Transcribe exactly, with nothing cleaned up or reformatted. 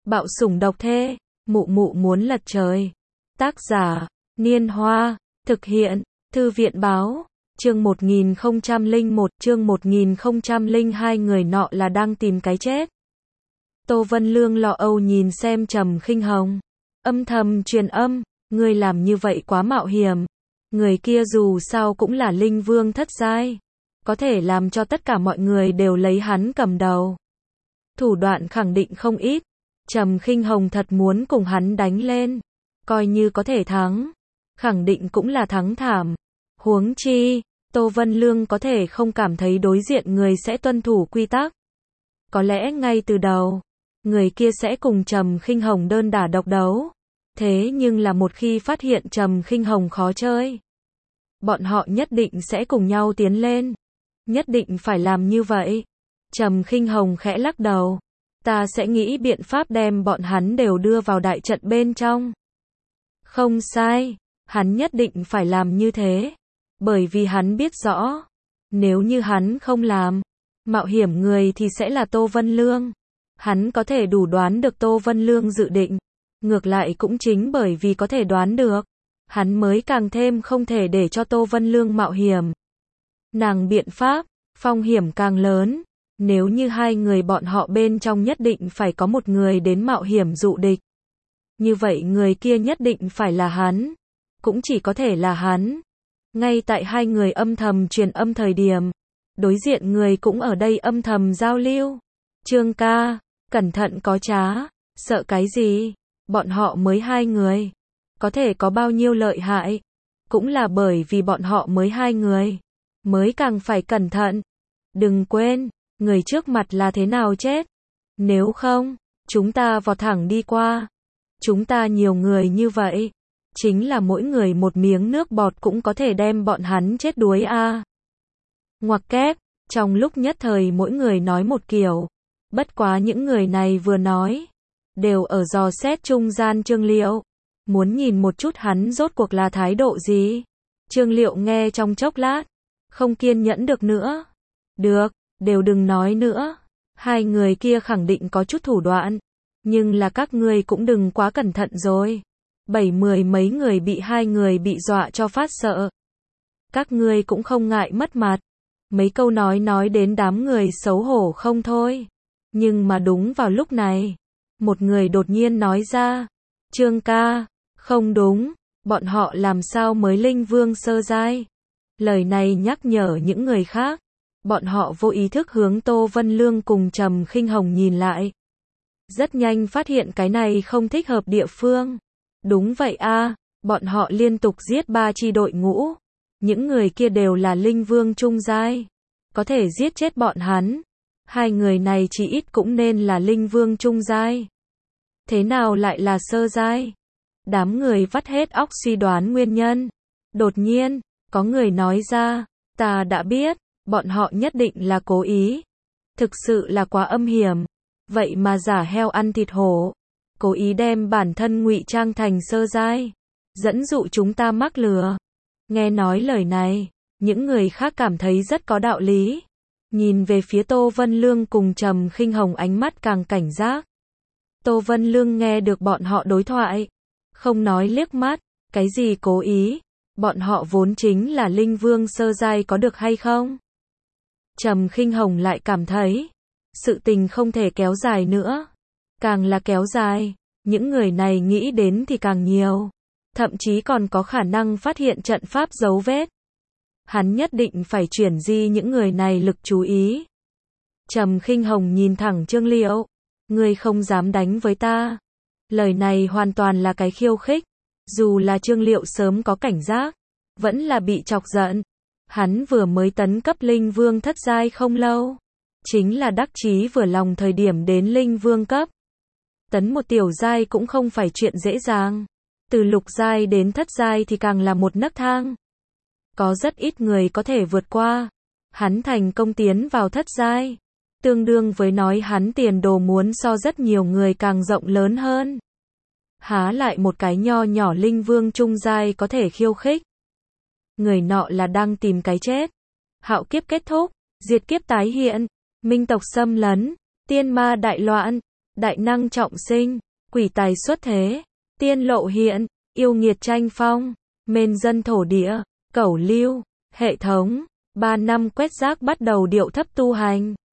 Bạo sủng độc thê, mụ mụ muốn lật trời. Tác giả, Niên Hoa, thực hiện, Thư viện Báo, chương một nghìn không trăm lẻ một, chương một nghìn không trăm lẻ hai người nọ là đang tìm cái chết. Tô Vân Lương lo âu nhìn xem Trầm Khinh Hồng, âm thầm truyền âm, ngươi làm như vậy quá mạo hiểm. Người kia dù sao cũng là linh vương thất giai, có thể làm cho tất cả mọi người đều lấy hắn cầm đầu. Thủ đoạn khẳng định không ít, Trầm Khinh Hồng thật muốn cùng hắn đánh lên, coi như có thể thắng, khẳng định cũng là thắng thảm. Huống chi, Tô Vân Lương có thể không cảm thấy đối diện người sẽ tuân thủ quy tắc. Có lẽ ngay từ đầu, người kia sẽ cùng Trầm Khinh Hồng đơn đả độc đấu. Thế nhưng là một khi phát hiện Trầm Khinh Hồng khó chơi, bọn họ nhất định sẽ cùng nhau tiến lên. Nhất định phải làm như vậy. Trầm Khinh Hồng khẽ lắc đầu. Ta sẽ nghĩ biện pháp đem bọn hắn đều đưa vào đại trận bên trong. Không sai, hắn nhất định phải làm như thế. Bởi vì hắn biết rõ, nếu như hắn không làm, mạo hiểm người thì sẽ là Tô Vân Lương. Hắn có thể đủ đoán được Tô Vân Lương dự định. Ngược lại cũng chính bởi vì có thể đoán được, hắn mới càng thêm không thể để cho Tô Vân Lương mạo hiểm. Nàng biện pháp, phong hiểm càng lớn. Nếu như hai người bọn họ bên trong nhất định phải có một người đến mạo hiểm dụ địch, như vậy người kia nhất định phải là hắn. Cũng chỉ có thể là hắn. Ngay tại hai người âm thầm truyền âm thời điểm, đối diện người cũng ở đây âm thầm giao lưu. Trương ca, cẩn thận có trá, sợ cái gì? Bọn họ mới hai người, có thể có bao nhiêu lợi hại? Cũng là bởi vì bọn họ mới hai người, mới càng phải cẩn thận. Đừng quên, người trước mặt là thế nào chết. Nếu không, chúng ta vọt thẳng đi qua. Chúng ta nhiều người như vậy, chính là mỗi người một miếng nước bọt cũng có thể đem bọn hắn chết đuối a. À. Ngoặc kép, trong lúc nhất thời mỗi người nói một kiểu. Bất quá những người này vừa nói, đều ở dò xét trung gian Trương Liệu, muốn nhìn một chút hắn rốt cuộc là thái độ gì. Trương Liệu nghe trong chốc lát, không kiên nhẫn được nữa. Được, đều đừng nói nữa. Hai người kia khẳng định có chút thủ đoạn, nhưng là các ngươi cũng đừng quá cẩn thận rồi. Bảy mười mấy người bị hai người bị dọa cho phát sợ. Các ngươi cũng không ngại mất mặt. Mấy câu nói nói đến đám người xấu hổ không thôi. Nhưng mà đúng vào lúc này, một người đột nhiên nói ra, Trương ca, không đúng, bọn họ làm sao mới linh vương sơ giai. Lời này nhắc nhở những người khác, bọn họ vô ý thức hướng Tô Vân Lương cùng Trầm Khinh Hồng nhìn lại. Rất nhanh phát hiện cái này không thích hợp địa phương. Đúng vậy a, à, bọn họ liên tục giết ba chi đội ngũ. Những người kia đều là linh vương trung giai, có thể giết chết bọn hắn. Hai người này chỉ ít cũng nên là linh vương trung giai. Thế nào lại là sơ giai? Đám người vắt hết óc suy đoán nguyên nhân. Đột nhiên, có người nói ra, ta đã biết, bọn họ nhất định là cố ý. Thực sự là quá âm hiểm. Vậy mà giả heo ăn thịt hổ, cố ý đem bản thân ngụy trang thành sơ giai, dẫn dụ chúng ta mắc lừa. Nghe nói lời này, những người khác cảm thấy rất có đạo lý. Nhìn về phía Tô Vân Lương cùng Trầm Khinh Hồng ánh mắt càng cảnh giác. Tô Vân Lương nghe được bọn họ đối thoại, không nói liếc mắt, cái gì cố ý, bọn họ vốn chính là linh vương sơ giai có được hay không? Trầm Khinh Hồng lại cảm thấy, sự tình không thể kéo dài nữa. Càng là kéo dài, những người này nghĩ đến thì càng nhiều. Thậm chí còn có khả năng phát hiện trận pháp dấu vết. Hắn nhất định phải chuyển di những người này lực chú ý. Trầm Khinh Hồng nhìn thẳng Trương Liệu. Ngươi không dám đánh với ta. Lời này hoàn toàn là cái khiêu khích. Dù là Trương Liệu sớm có cảnh giác, vẫn là bị chọc giận. Hắn vừa mới tấn cấp linh vương thất giai không lâu. Chính là đắc chí vừa lòng thời điểm đến linh vương cấp. Tấn một tiểu giai cũng không phải chuyện dễ dàng. Từ lục giai đến thất giai thì càng là một nấc thang. Có rất ít người có thể vượt qua. Hắn thành công tiến vào thất giai, tương đương với nói hắn tiền đồ muốn so rất nhiều người càng rộng lớn hơn. Há lại một cái nho nhỏ linh vương trung giai có thể khiêu khích. Người nọ là đang tìm cái chết. Hạo kiếp kết thúc, diệt kiếp tái hiện, minh tộc xâm lấn, tiên ma đại loạn, đại năng trọng sinh, quỷ tài xuất thế, tiên lộ hiện, yêu nghiệt tranh phong, mên dân thổ địa, cẩu lưu, hệ thống, ba năm quét rác bắt đầu điệu thấp tu hành.